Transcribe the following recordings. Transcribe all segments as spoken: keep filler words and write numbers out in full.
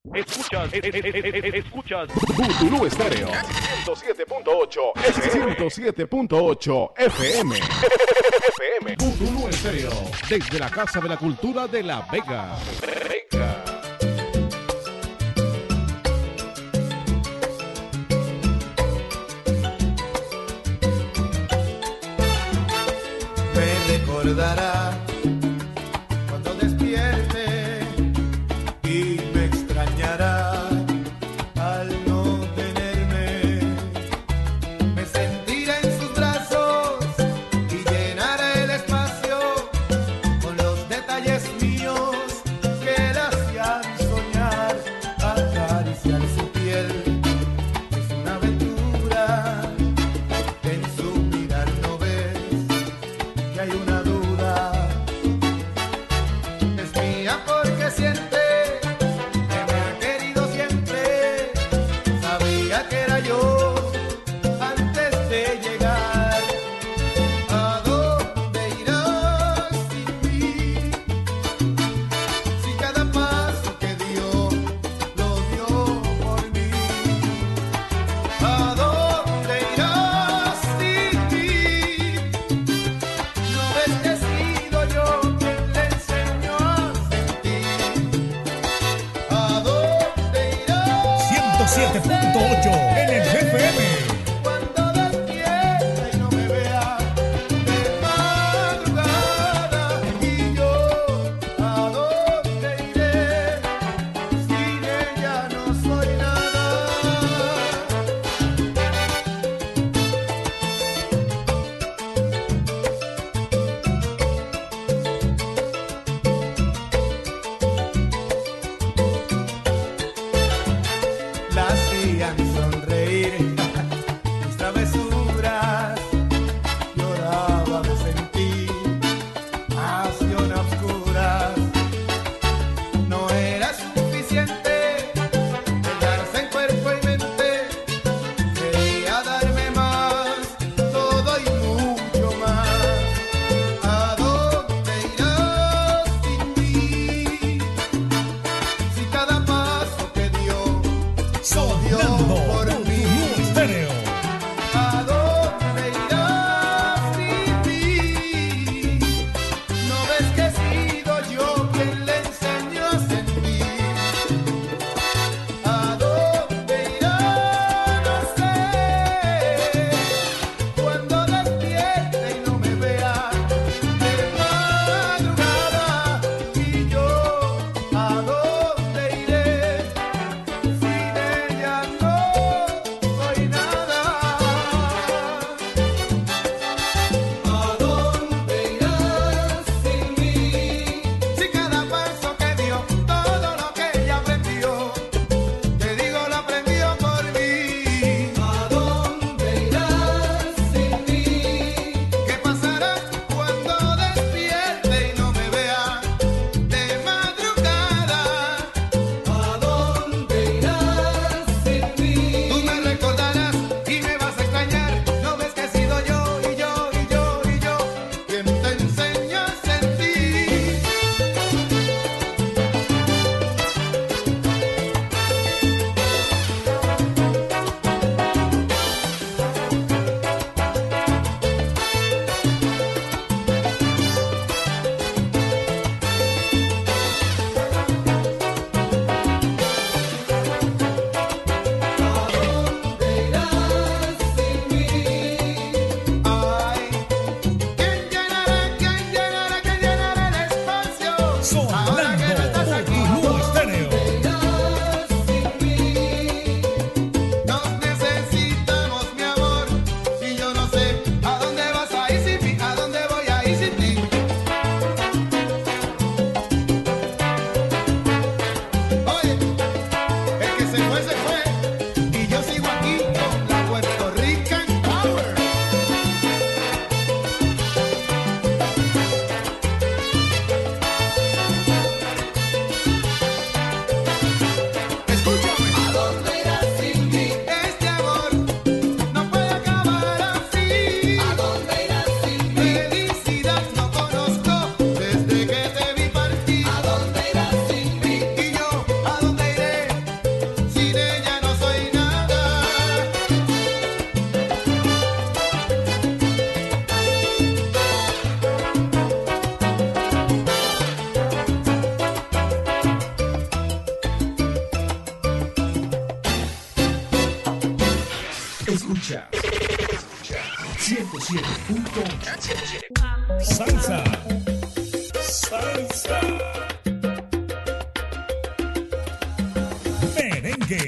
Escuchas, es- es- es- es- escuchas Butulú Estéreo ciento siete punto ocho F M. ciento siete punto ocho F M. F M. Butulú Estéreo, desde la Casa de la Cultura de La Vega. Vega. Me recordará cuando despierte y me extrañará al no tenerme. Me sentiré en sus brazos y llenaré el espacio con los detalles míos que la hacían soñar. Acariciar su piel es una aventura. En su mirar no ves que hay una duda. Es mía porque siente que me ha querido siempre. Sabía que era yo antes de llegar. ¿A dónde irás sin mí? Si cada paso que dio lo dio por mí. ¿A dónde irás sin mí? No ves que he sido yo quien le enseñó a sentir. ¿A dónde irás? ciento siete punto ocho en el F M. Cuando despierte y no me vea de madrugada. Y yo, ¿a dónde iré? Sin ella no soy nada. La hacían sonreír Escucha. ciento siete punto ocho. Salsa. Salsa. Merengue.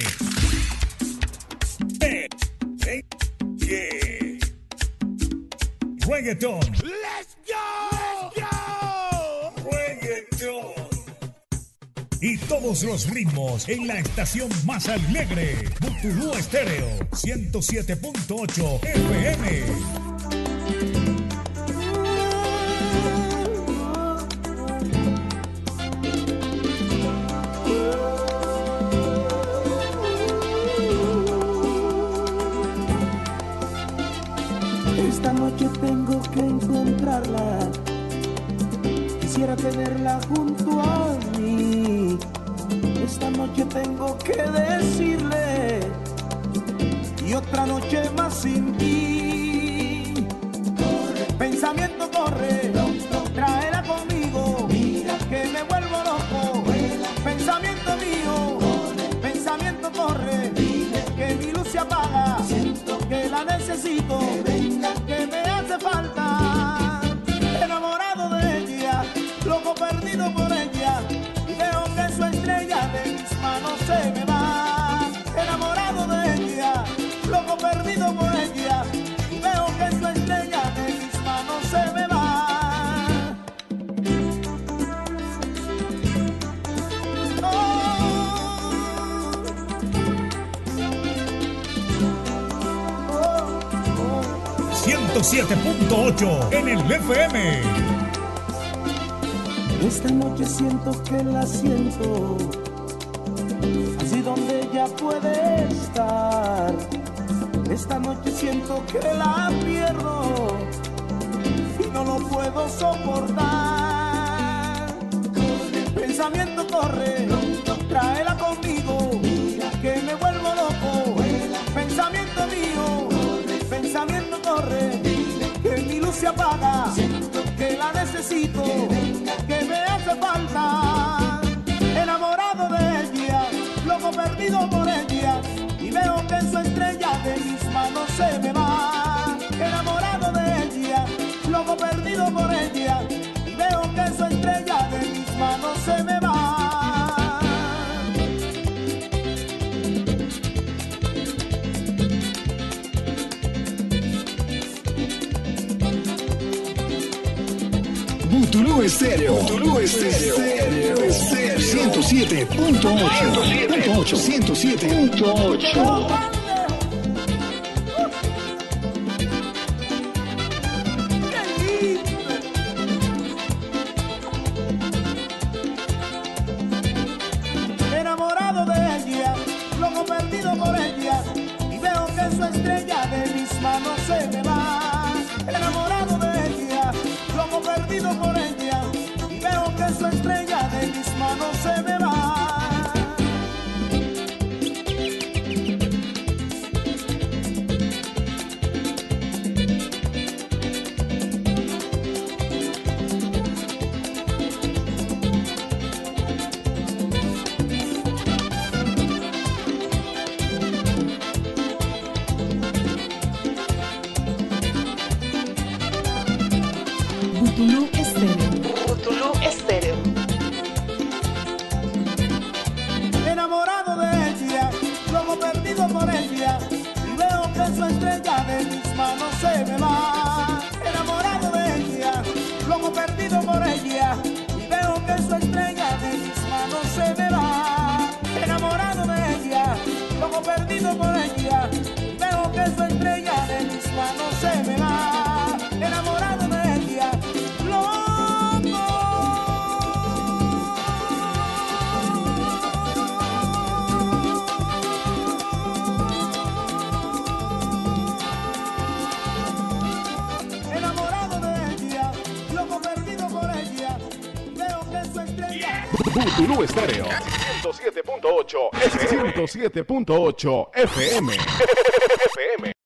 Merengue. Reggaeton. Let's go. Let's go. Reggaeton. Y todos los ritmos en la estación más alegre. Butulú Estéreo ciento siete punto ocho F M. Esta noche tengo que encontrarla. Quisiera tenerla junto a mí. Esta noche tengo que decirle y otra noche más sin ti. Corre, pensamiento corre, tráela conmigo. Mira que me vuelvo loco. Vuela. Pensamiento mío, corre, pensamiento corre. Dile que mi luz se apaga. Siento que la necesito, que venga, que me hace falta. Enamorado de ella, loco perdido por ella, y veo que su estrella de mis manos se me va. Enamorado de ella, loco perdido por ella, y veo que su estrella de mis manos se me va. ciento siete punto ocho en el F M. Esta noche siento que la siento, así donde ella puede estar. Esta noche siento que la pierdo y no lo puedo soportar. Pensamiento corre, tráela conmigo, que me vuelvo loco. Pensamiento mío, pensamiento corre, que mi luz se apaga, que la necesito, que me hace falta. Enamorado de ella, loco perdido por ella, y veo que su estrella de mis manos se me va. Enamorado de ella, loco perdido por ella, y veo que su estrella de mis manos se me va. Butulú Estéreo, Butulú Estéreo, ciento siete punto ocho, ciento siete punto ocho. Enamorado de ella, loco perdido por ella, y veo que su estrella de mis manos se me va. Enamorado de ella, loco perdido por ella, y veo que su estrella de mis manos se me va. Butulú Estéreo. Butulú Estéreo. Enamorado de ella, loco perdido por ella, y veo que su estrella de mis manos se me va. Enamorado de ella, loco perdido por ella, y veo que su estrella de mis manos se me va. Enamorado de ella, loco perdido por ella, y veo que su estrella de mis manos se me va. Enamorado de ella, Butulú Estéreo ciento siete punto ocho F M. ciento siete punto ocho F M. F M.